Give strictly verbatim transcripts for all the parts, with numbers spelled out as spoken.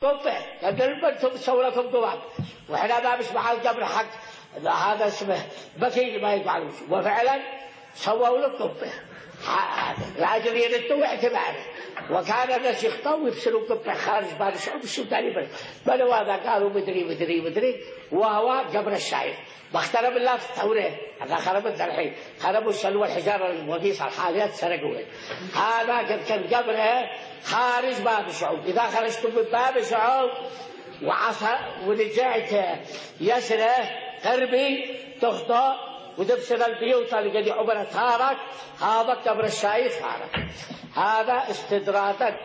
قبة قال انتم سووا لكم قباب واحنا ما بسمع القبر حق هذا اسمه بكي ما يفعلون، وفعلا سووا له قبة لاجل يردوا اعتباره. وكان الناس يخطوا ويبسلوا قبة خارج بعد الشعوب السوداني بل هذا قالوا مدري مدري مدري وهو قبر الشايخ. واخترب الله في التوراة هذا خربت الحين خربوا السلوى الحجارة الوقيسة الحاليات سرقوه. هذا قد كان قبره خارج باب الشعوب. إذا خرجتم من باب الشعوب وعصى ورجعت يسره قربي تخطئ وتبصر البيوت اللي قد عبرت هارك هذا قبر الشايخ. هذا هذا استدراجات.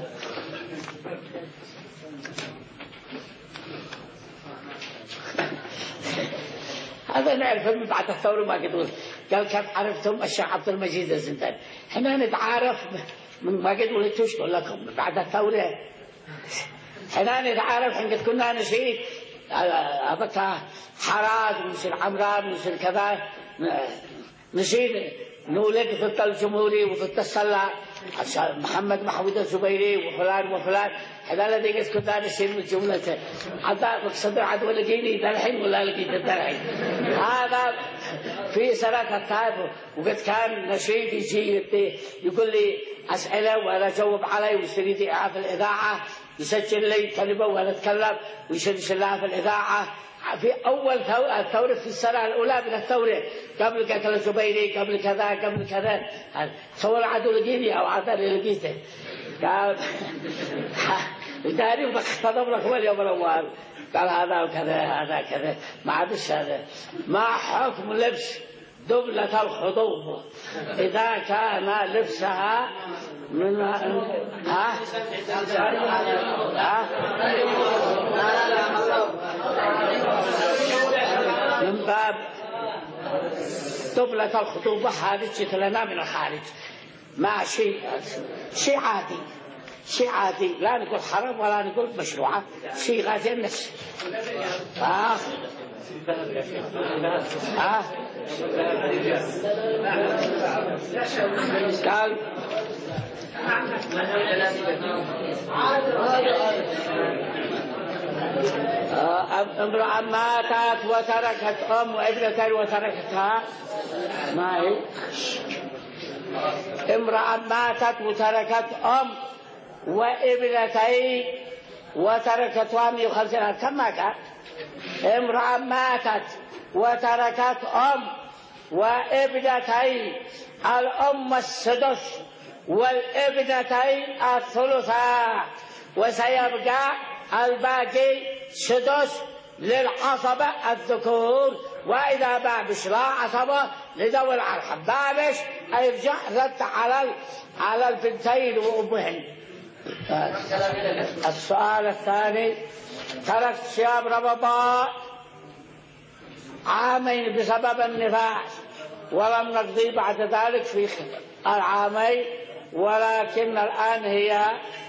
هذا نعرفه من بعد الثورة ما قدوا قال كم عرفتم الشيخ عبد المجيد الزنداني. احنا نتعارف من ما قدوا لتشكر لكم بعد الثورة. احنا نتعارف حين قد كنا نشيد أبكى حراج ونصير عمران ونصير كذا نشيد نولد ضد الجمهوري وضد السلة محمد محمود الزبيري وفلان وفلان. هذا الذي قد كنا نشيد من جملته حتى مقصد عدو لقيني ذا الحين ولا لقيت ذا الحين. هذا في سنة التعب وقد كان نشيد يجي يقول لي أسئلة وأنا أجاوب عليه ويستريد إعاف الإذاعة يسجل لي كلمة وأنا أتكلم ويسجل لها في الإذاعة. في أول الثورة في السنة الأولى من الثورة قبل قتل الزبيري قبل كذا قبل كذا صور عدو لقيني أو عدل لقيته قال داري وبخطب لكم اليوم الأول قال هذا وكذا هذا كذا ما عادش هذا. ما حكم لبس دبلة الخطوبة إذا كان لبسها من ها ها من باب دبلة الخطوبة هذه لنا من الخارج ما شيء شيء عادي شيء عادي لا نقول حرام ولا نقول مشروعة شيء غازي النفس. آه آه قال امرأة ماتت وتركت أم وابنتين وتركتها ما هي امرأة ماتت وتركت أم وابنتين وتركتها مئة وخمسين كما كان. امرأة ماتت وتركت أم وابنتين الأم السدس والابنتين الثلثاء وسيبقى الباقي سدس للعصبة الذكور. وإذا بابش لا عصبة لذوي الأرحام بابش يرجع رد على على البنتين وأمهن. السؤال الثاني تركت صيام رمضان عامين بسبب النفاس ولم نقضي بعد ذلك في العامين ولكن الآن هي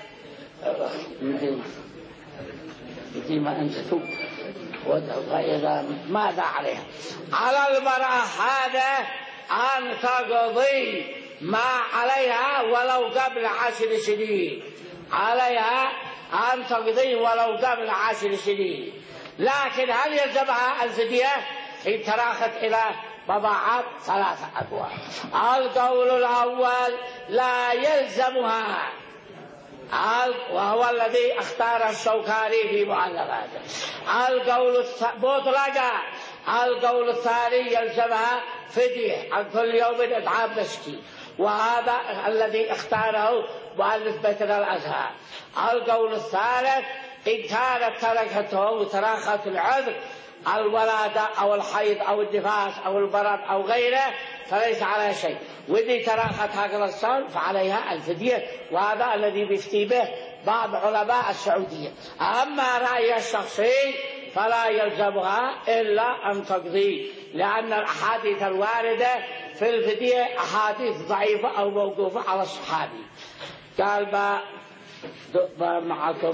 ما أنت توب وإذا ماذا عليها؟ على المرأة هذا أن تقضي ما عليها ولو قبل عشر سنين. عليها أن تقضي ولو قبل عشر سنين. لكن هل يلزمها الفدية؟ إن تراخت إلى بضاعات ثلاثة أقوال. القول الأول لا يلزمها وهو الذي اختار الشوكاني في معلقاته. القول مطلقا. القول الثاني يلزمها فدية عن كل يوم إطعام مسكين وهذا الذي اختاره مؤلف بيتنا الأزهر. القول الثالث إن كانت تركته وتراخت العذر الولادة أو الحيض أو النفاس أو البرد أو غيره فليس عليها شيء. وإذا تراخت هكذا الصوم فعليها الفدية وهذا الذي بيفتي به بعض علماء السعودية. أما رأيي الشخصي فلا يلزمها إلا أن تقضي لأن الأحاديث الواردة في الفدية أحاديث ضعيفة أو موقوفة على الصحابي. قال ما ما معكم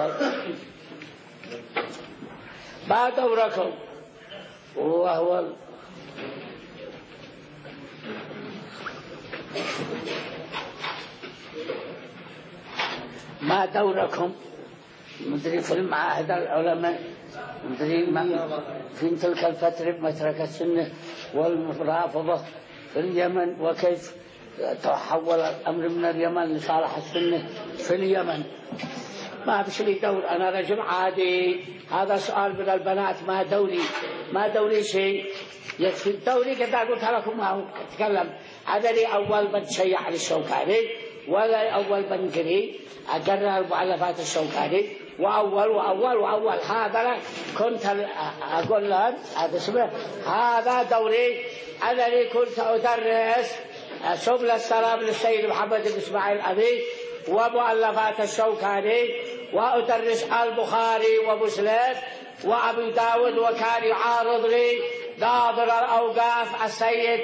ما دوركم وهو ما دوركم مدري في المعاهد العلماء مدري في تلك الفترة مترك السنة والرافضة في اليمن، وكيف تحول الأمر من اليمن لصالح السنة في اليمن. ما بش لي دور، أنا رجل عادي. هذا سؤال من البنات، ما دوري ما دوري شيء. يكفي الدوري قد قلت لكم ما هو أتكلم. هذا لي أول من شيع للشوكاني، ولا أول من قري أقرر المؤلفات الشوكاني، وأول وأول وأول. هذا كنت أقول لهم هذا اسمه هذا دوري. أنا لي كنت أدرس سبل السلام للسيد محمد بن إسماعيل الأبي ومؤلفات الشوكاني، وأدرس البخاري ومسلم وأبي داود، وكان يعارض لي ناظر الأوقاف السيد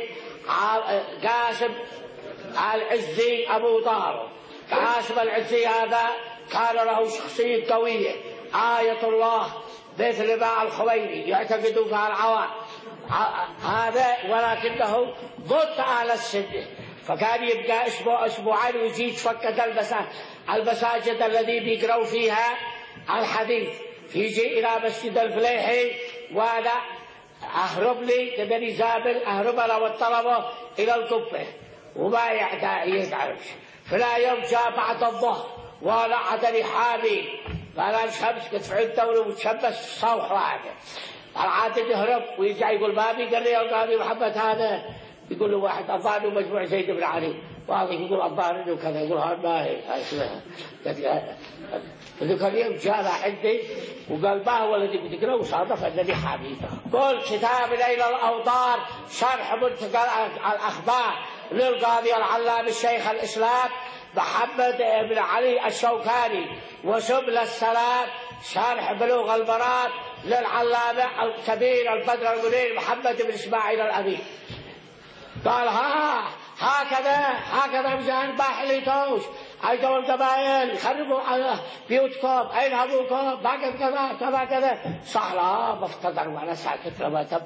قاسم العزي أبو طارق. قاسم العزي هذا كان له شخصية قوية، آية الله مثل ما الخويني يعتقدوا فيها العوام هذا، ولكنه ضد أهل السنة. فكان يبقى أسبوع أسبوعين ويجي يتفقد المساجد الذي بيقرأوا فيها الحديث، يجي إلى مسجد الفليحي، وأنا أهرب لي كدني زابل أهرب أنا والطلبة إلى القبة، وما يعرفش. فلا يوم جاء بعد الظهر وأنا عدني حامي، فأنا الشمس كنت في الدولة وتشبس صوح واحد. العادة يهرب ويرجع يقول ما بيقرأ يا محمد هذا، يقول له واحد أظهر مجموع زيد بن علي، وهذا يقول أظهر وكذا، يقول هذا ما هي اسمها. ذكر اليوم جاء عندي وقال ما هو الذي بتقرأه، وصادف أنني حاميته. قل كتاب إلى الأوطار شرح منتقى الأخبار للقاضي العلامة الشيخ الإسلام محمد بن علي الشوكاني، وسبل السلام شرح بلوغ المرام للعلامة الكبير البدر المنير محمد بن إسماعيل الأبي. قال ها هكذا هكذا مجان باحليتوش أيضا القبائل يخربوا على بيوتكم، أين أبوكم باقي كذا كذا كذا. صح لا مفتدر وأنا ساكت لما تب.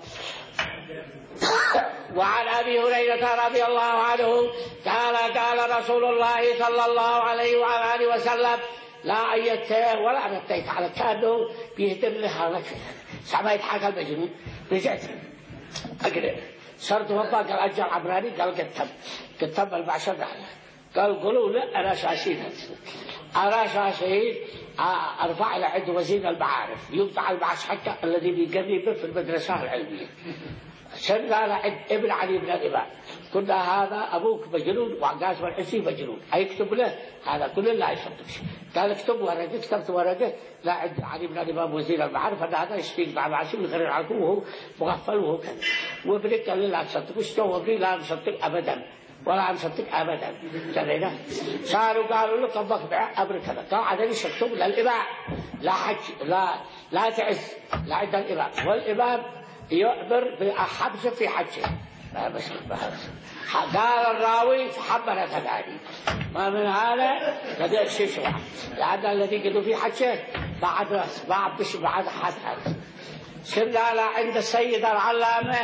وعن أبي هريرة رضي الله عنه قال قال رسول الله صلى الله عليه وعلى آله وسلم لا أيته ولا نتيت على كانه بيهدم لها سمعت حاجة المجنون. رجعت أقرأ صرت وضع قال أجل عبراني قال كتب كتب البعشر عليه. قال قولوا لا أنا شاشين أنا شاشين أرفع إلى عند وزير المعارف يقطع البعث حتى الذي بيقرب في المدرسة العلمية. سرنا عند ابن علي بن الإمام كنا هذا أبوك مجنون وقاسم العزي مجنون، هيكتب له هذا كل لا يصدقش. قال اكتب ورقة، كتبت ورقة لا عند علي بن الإمام وزير المعارف أن هذا يشتيق مع العشي ويغير عنكم وهو مغفل وهو كذا. وابنك قال لي لا تصدقش، جوابني لا نصدق أبدا ولا نصدق أبدا. سنينا صاروا قالوا له طبق أمر كذا. قال عدني شكتب للإمام لا حج لا لا تعز لا عند الإمام، والإمام يعبر بحبسه في حجه. بس قال الراوي فحبنا كذلك ما من هذا لدي الشيشوع لأن الذي قدوا في حجه بعد بعد بش بعد حد هذا. سرنا عند السيد العلامة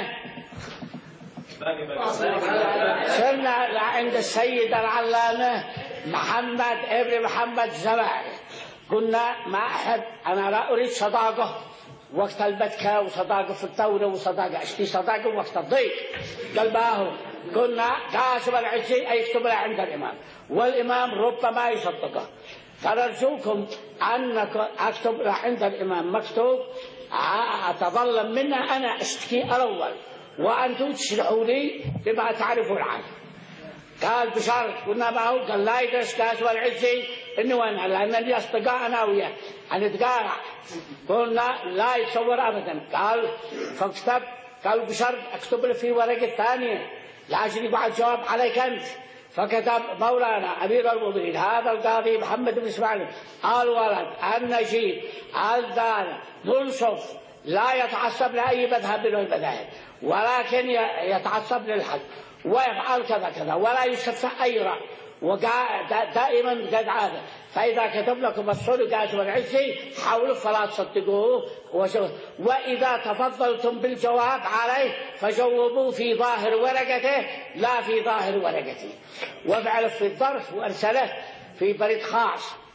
سرنا عند السيد العلامة محمد ابن محمد زبائر. قلنا ما أحب أنا لا أريد صداقة وقت البكة وصداقة في الثورة وصداقة أشتي صداقة وقت الضيق. قال باهو قلنا قاسم العزي يكتب له عند الإمام والإمام ربما يصدقه، فنرجوكم أنك أكتب له عند الإمام مكتوب أتظلم منه أنا أشتكي الأول وأنتم تشرحوا لي بما تعرفون عنه. قال بشرط قلنا معه قال لا يدرس قاسم العزي إنه أنا لأنني أصدقاء أنا وياه هنتقارع. قلنا لا يتصور أبدا. قال فاكتب قال بشرط أكتب له في ورقة ثانية لأجل يبعث جواب عليك أنت. فكتب مولانا أمير المؤمنين هذا القاضي محمد بن إسماعيل الولد النجيب الدان منصف لا يتعصب لأي مذهب من المذاهب ولكن يتعصب للحق ويفعل كذا كذا ولا يستفتح أي رأي ودائما قد عادة. فإذا كتب لكم الصدق قاسم العزي حاولوا فلا تصدقوه، وإذا تفضلتم بالجواب عليه فجوبوا في ظاهر ورقته لا في ظاهر ورقته. وفعل في الظرف وأرسله في بريد خاص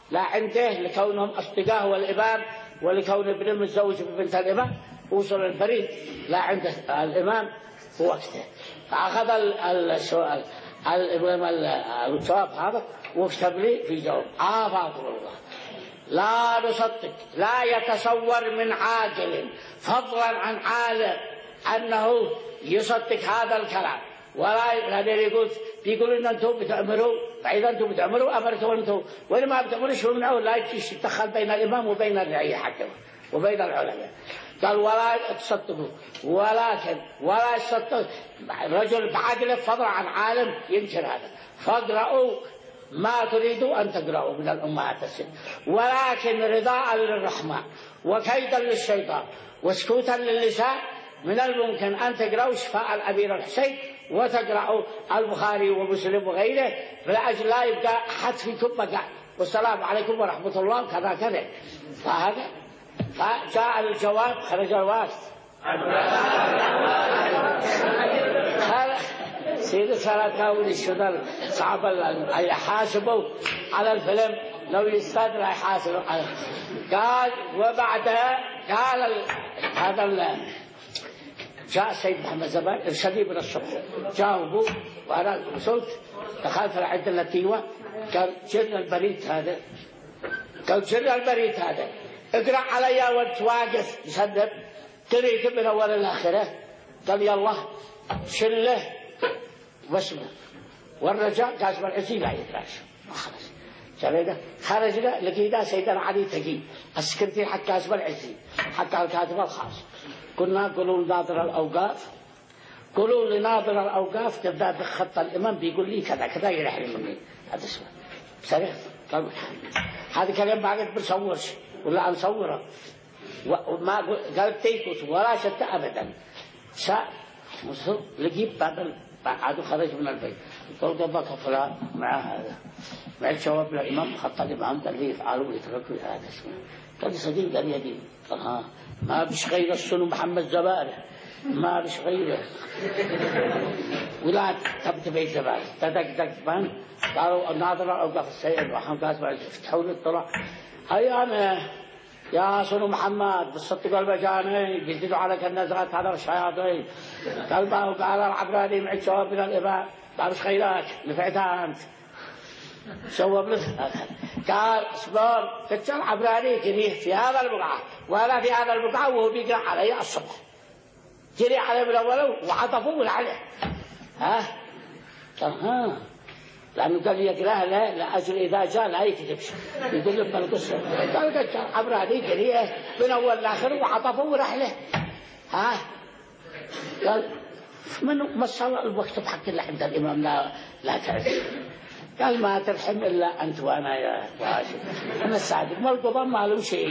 لا عنده لكونهم أصدقاء هو الإمام، ولكون ابنه متزوج ببنت الإمام وصل البريد لا عنده الإمام في وقته. فأخذ السؤال الإمام الجواب هذا واكتب لي في جواب. آه فاضل الله لا نصدق، لا يتصور من عاقل فضلا عن عالم أنه يصدق هذا الكلام، ولا هذا يقول بيقول إن أنتم بتأمروا، فإذا أنتم بتأمروا أمرتوا أنتم، وإن ما بتأمروا شو منعوا لا يتدخل بين الإمام وبين الرعية حقه وبين العلماء. قال ولا تصدقوا، ولكن ولا يصدق رجل بعقله فضلا عن عالم ينكر هذا. فاقرأوا ما تريدوا أن تقرأوا من الأمهات الست، ولكن رضاء للرحمن وكيدا للشيطان وسكوتا للسان من الممكن أن تقرأوا شفاء الأمير الحسين وتقرأوا البخاري ومسلم وغيره، فلأجل لا يبقى أحد فيكم بقى. والسلام عليكم ورحمة الله كذا كذا. فهذا فجاء الجواب، خرج الوقت. سيد سارة ولي الشدر صعب أن يحاسبوا على الفيلم لو يستدر يحاسبوا على. قال وبعدها قال هذا جاء السيد محمد زمان ارشدي من الصبح، جاء أبوه وأنا وصلت دخلت العدة التيوة. قال جرنا البريد هذا، قال جرنا البريد هذا اقرأ علي وانت واقف يسدب تريد من أول الآخرة. قال يلا شله واسمه والرجاء قاسم العزي لا يدراش ما خلص. شريده خرجنا لقينا سيدنا علي تقي السكرتير حق قاسم العزي حق الكاتب الخاص. كنا قولوا لناظر الأوقاف، قولوا لناظر الأوقاف كذا بخط الإمام بيقول لي كذا كذا يرحل مني. هذا اسمه سريع. قال هذا كلام بعد بنصورش ولا نصوره وما قال تيكوس ولا شت أبدا. سا مصر لقيت بعد بعد خرج من البيت قلت بقى فلان مع هذا مع الشباب الإمام خط الإمام قال لي افعلوا يتركوا هذا اسمه. قال لي صديق قال يدي قال ها ما بش غير السنو محمد زبارة ما بش غيره ولا تبت بيت زبارة تدق دق بان. قالوا الناظر أوقف السيد وحن قاسم فتحوا لي الطلع هيا أنا يا سنو محمد بالصدق والبجاني بيزيدوا عليك النزرات هذا الشياطين. قال ما وقال العبراني معي شواب من الإباء ما بش خيرك نفعتها أنت شواب له. قال اصبر تتشال عبراني جريه في هذا البقعة ولا في هذا البقعة وهو بيقرأ علي الصبح جري عليه من أوله وعطفوه عليه. ها قال ها لأنه قال يقرأها لا لأجل إذا جاء لا يكذبش يقول لك القصة. قال قد عبراني جريه من أول لآخر وعطفوه رحله. ها قال من مصر الوقت بحق الله عند الإمام لا لا تعرف. قال ما ترحم إلا أنت وأنا يا راشد أنا الصادق ما القضاء ما له شيء.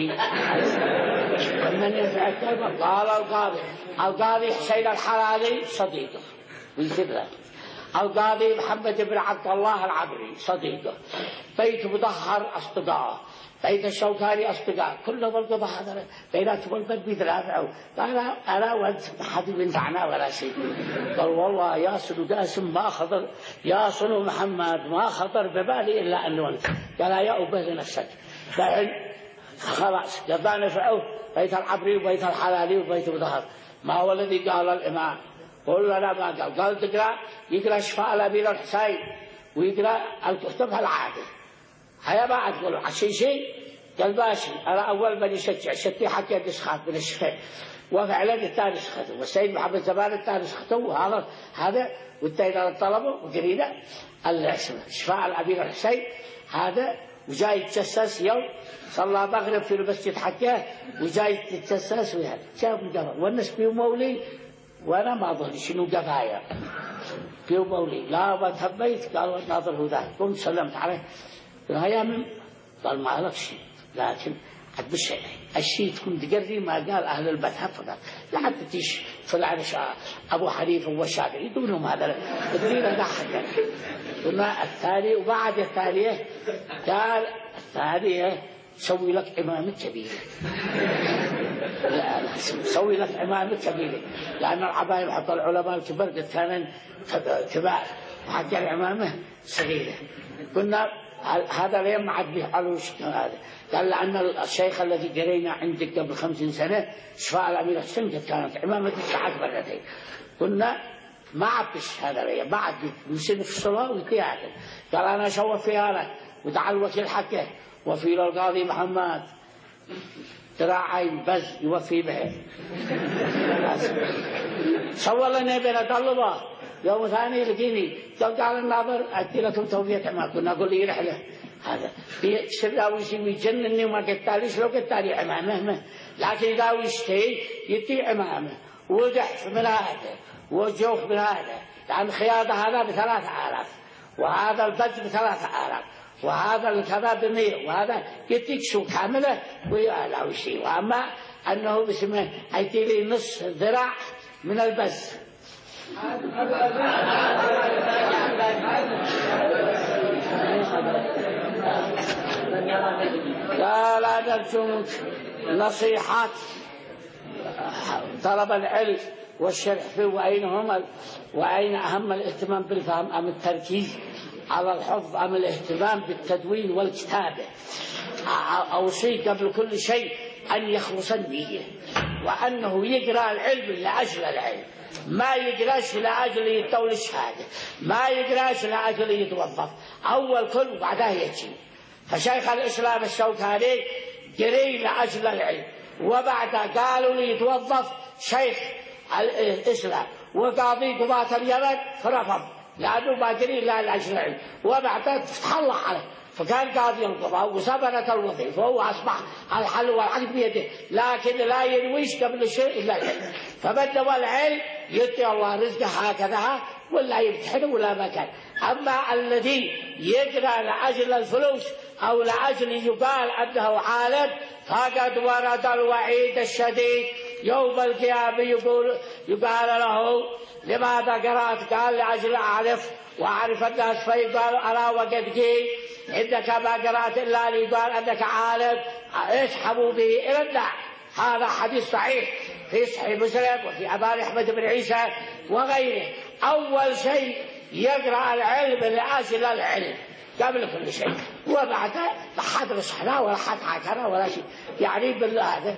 من يفعل كلمة قال القاضي القاضي حسين الحلالي صديقه ويكذب. القاضي محمد بن عبد الله العبري صديقه. بيت مطهر أصدقائه، بيت الشوكاني أصدقاء كلهم القضاء هذا بيناتهم البد بيترافعوا. قال أنا وأنت ما حد ينفعنا ولا شيء. قال والله يا سنو قاسم ما خطر يا سنو محمد ما خطر ببالي إلا أنه أنت. قال يا أبه لنفسك بعد خلاص قضاء نفعه بيت العبري وبيت الحلالي وبيت مطهر. ما هو الذي قال الإمام قل لنا ما قال. قال تقرأ يقرأ شفاء الأمير الحسين ويقرأ الكتب العادة. هيا ما تقول عشان شيء. قال باشي أنا أول من يشجع شتي حتى يسخط من الشفاء وفعلا الثاني سخطه والسيد محمد زمان الثاني سخطه وهذا هذا والتاني طلبه وقرينا شفاء الأمير الحسين هذا وجاي يتجسس يوم صلى مغرب في المسجد حقه وجاي يتجسس وهذا شاف القفا والناس بيو مولي وأنا ما أظن شنو قفايا بيو مولي لا ما تهبيت. قالوا الناظر هو ذا قمت سلمت عليه هيا من قال ما لك شيء لكن حد بالشيء الشيء تكون تقري ما قال أهل المذهب فقط لا حتى تيش فلان أبو حنيفة والشافعي دونهم هذا الدين هذا حقا. قلنا الثاني وبعد الثانية قال الثانية سوي لك إمامة كبيرة. لا سوي لك إمامة كبيرة لأن العباية حق العلماء الكبار كانوا كبار وحق الإمامة صغيرة. قلنا هذا لا يمعد به علوش هذا. قال لأن الشيخ الذي قرينا عندك قبل خمسين سنة شفاء الأمير حسين كانت عمامة الساعات مرتين، كنا ما عبش هذا ليه بعد يسن في الصلاة ويتياكل. قال أنا شوف فيها لك ودعا الوكيل حقه وفي القاضي محمد ذراعين بز يوفي به. صور لنا بين طلبة يوم ثاني لقيني قال الناظر أدي لكم توفيق ما كنا نقول لي رحلة هذا بيسر ويسوي يجنني وما قتالي شلو قتالي عمامه، لكن إذا ويشتي يدي عمامه وضعف من هذا وجوف من هذا، لأن خياطة هذا بثلاثة آلاف وهذا البج بثلاثة آلاف وهذا الكذا بمية وهذا يديك شو كاملة ويلا وشي. وأما أنه بسمه أيتي لي نص ذراع من البز لا لا نرجوك نصيحات طلب العلم والشرح فيه وأين هم وأين أهم الاهتمام بالفهم أم التركيز على الحفظ أم الاهتمام بالتدوين والكتابة. أوصي قبل كل شيء أن يخلص النية وأنه يقرأ العلم لأجل العلم، ما يقراش لأجل يطول الشهادة، ما يقراش لأجل يتوظف، أول كل بعدها يجي. فشيخ الإسلام الشوكاني قري لأجل العلم وبعد قالوا لي يتوظف شيخ الإسلام وقاضي قضاة اليمن فرفض لأنه ما قري إلا لأجل العلم، وبعد فتح الله عليه فكان قاضي القضاء وسبنت الوظيفة وهو أصبح الحل والعقد بيده، لكن لا ينويش قبل شيء إلا العلم. فبدأ العلم يدي الله رزقه هكذا ولا يمتحنه ولا مكان. أما الذي يقرأ لأجل الفلوس أو لأجل يقال أنه عالم فقد ورد الوعيد الشديد يوم القيامة يقول يقال له لماذا قرأت؟ قال لأجل أعرف وأعرف الناس فيقال ألا وقد قيل إنك ما قرأت إلا ليقال أنك عالم اسحبوا به إلى النار. هذا حديث صحيح في صحيح مسلم وفي أبان أحمد بن عيسى وغيره. أول شيء يقرأ العلم لأجل العلم قبل كل شيء، وبعد لا حد رصحنا ولا حد حكنا ولا شيء، يعني بالله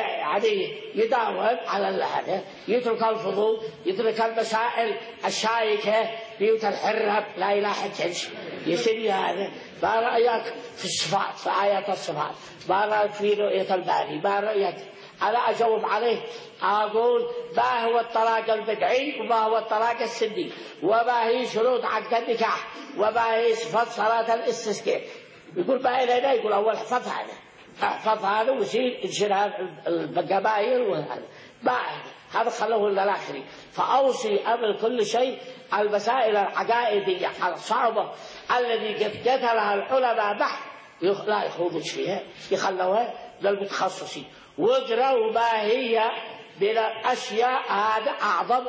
يعني يداوم على هذا، يترك الفضول، يترك المسائل الشائكة بيوت الحرب لا يلاحقش يسري هذا. ما رأيك في الصفات في آيات الصفات، ما رأيك في رؤية الباري، ما رأيك؟ أنا أجاوب عليه أقول ما هو الطلاق البدعي وما هو الطلاق السني وما هي شروط عقد النكاح وما هي صفات صلاة الاستسقاء. يقول ما إلينا، يقول أول احفظ هذا احفظ هذا ويصير انشراح القبائل وهذا ما هذا خلوه للآخرين. فأوصي قبل كل شيء المسائل العقائدية الصعبة الذي قد قتلها العلماء بحث لا يخوضوا فيها، يخلوها للمتخصصين واقرأوا ما هي من الأشياء. هذا أعظم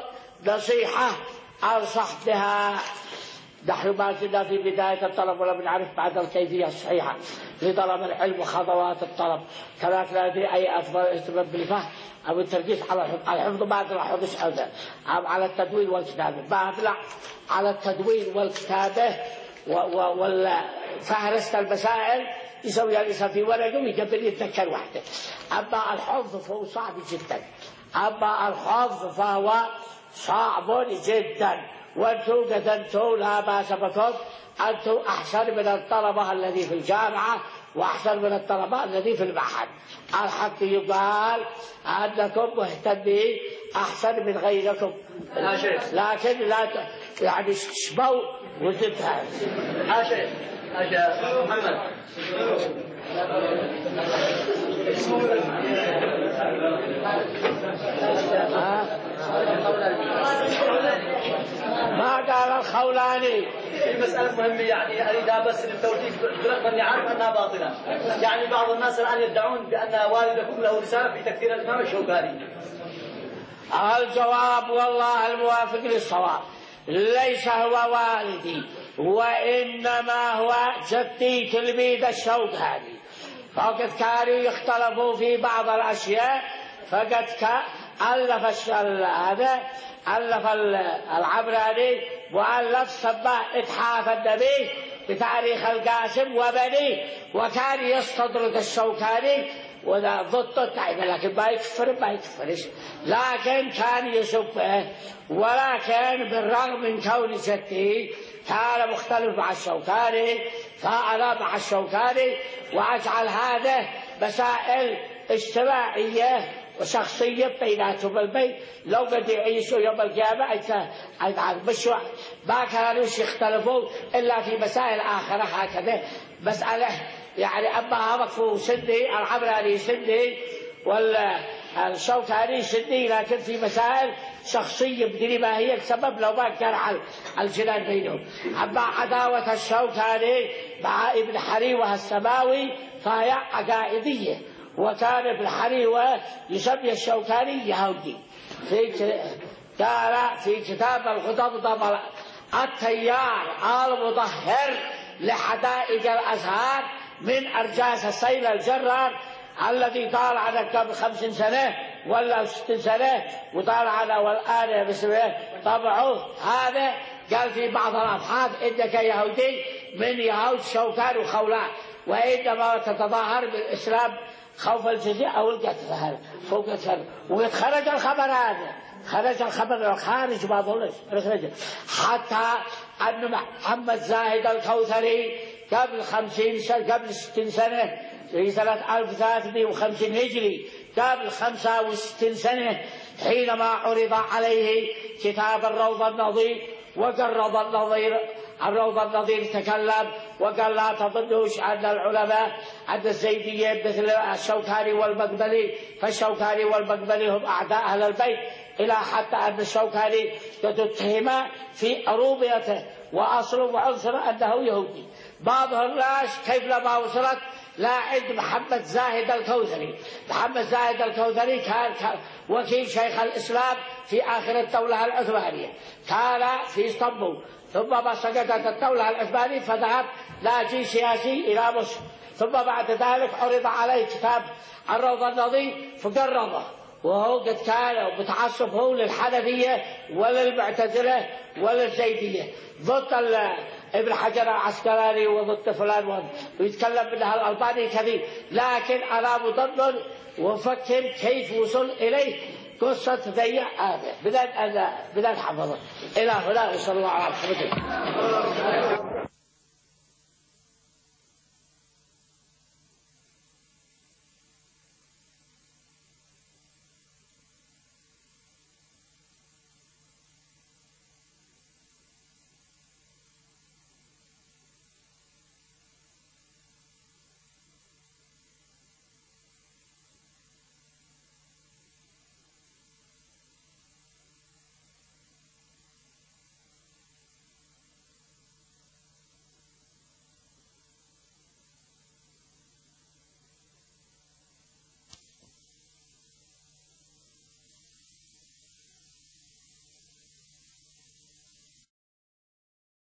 نصيحة أنصح بها. نحن ما زلنا في بداية الطلب ولم نعرف بعد الكيفية الصحيحة لطلب العلم وخطوات الطلب، كذلك لا ندري أي أفضل الاهتمام بالفهم أو التركيز على الحفظ. الحفظ ما أدرى حفظ أو أو على التدوين والكتابة، ما أدرى على التدوين والكتابة ولا فهرست المسائل يسوي الإنسان في ورقه ويقبل يتذكر وحده. أما الحفظ فهو صعب جدا، أما الحفظ فهو صعب جدا. وأنتم قد أنتم لا بأس بكم، أنتم أحسن من الطلبة الذي في الجامعة وأحسن من الطلبة الذي في المعهد. الحق يقال أنكم مهتمين أحسن من غيركم، لكن لا يعني تشبوا وتنتهوا. حاشا حاشا محمد ما قال الخولاني في مسألة مهمة، يعني أريدها بس للتوثيق برغم أني عارف أنها باطلة. يعني بعض الناس الآن يدعون بأن والدكم له رسالة في تكفير الإمام الشوكاني. الجواب والله الموافق للصواب، ليس هو والدي وإنما هو جدي تلميذ الشوكاني. فقد كانوا يختلفوا في بعض الأشياء، فقد ألف هذا ألف العبراني وألف سباه إتحاف النبي بتاريخ القاسم وبنيه، وكان يستدرك الشوكاني وذا ضد التعب، لكن ما يكفر ما يكفرش، لكن كان يسبه. ولكن بالرغم من كون جده كان مختلف مع الشوكاني، فأنا مع الشوكاني وأجعل هذا مسائل اجتماعية وشخصية بيناتهم البيت. لو بدي يعيشوا يوم القيامة أجعل مشروع ما كانوا يختلفوا إلا في مسائل آخرة هكذا مسألة يعني. أما مكفو سني العمراني سني والشوكاني سني، لكن في مسائل شخصية بدري ما هي السبب لو ما كان على الجنان بينهم. أما عداوة الشوكاني مع ابن حريوة السماوي فهي عقائدية، وكان ابن حريوة يسمي الشوكاني يهودي. في قال في كتاب الخطب التيار المطهر لحدائق الأزهار من أرجاس السيل الجرار الذي طال عنه قبل خمس سنة ولا ست سنة وطال عنه والآن باسمه طبعه هذا. قال في بعض الأبحاث إنك يهودي من يهود شوكان وخولاء، وإنما تتظاهر بالإسلام خوف الجزية أو القتل. هذا فوق الخبر، ويتخرج الخبر هذا خرج الخبر خارج بعضه حتى أن محمد زاهد الكوثري قبل خمسين سنة قبل ستين سنة في سنة ألف وثلاثمائة وخمسين هجري قبل خمسة وستين سنة حينما عرض عليه كتاب الروض النظير وقرض النظير الروض النظير تكلم وقال لا تظنوش أن العلماء عند الزيدية مثل الشوكاني والمقبلي، فالشوكاني والمقبلي هم أعداء أهل البيت، إلى حتى أن الشوكاني تتهم في أروبيته وأصله وعنصر أنه يهودي. بعض الناس كيف لما وصلت لا عند محمد زاهد الكوثري. محمد زاهد الكوثري كان وكيل شيخ الإسلام في آخر الدولة العثمانية، كان في اسطنبول، ثم ما سقطت الدولة العثمانية فذهب لاجئ سياسي إلى مصر، ثم بعد ذلك عرض عليه كتاب الروض النظير فقرضه، وهو قد كان متعصب هو للحنفية وللمعتزلة وللزيدية ضد ابن حجر العسقلاني وضد فلان، ويتكلم منها الألباني كثير. لكن أنا مضمن وفكر كيف وصل إليه قصة ذي هذا بدأت أنا بدأت حفظه إلى هنا وصلى الله على محمد.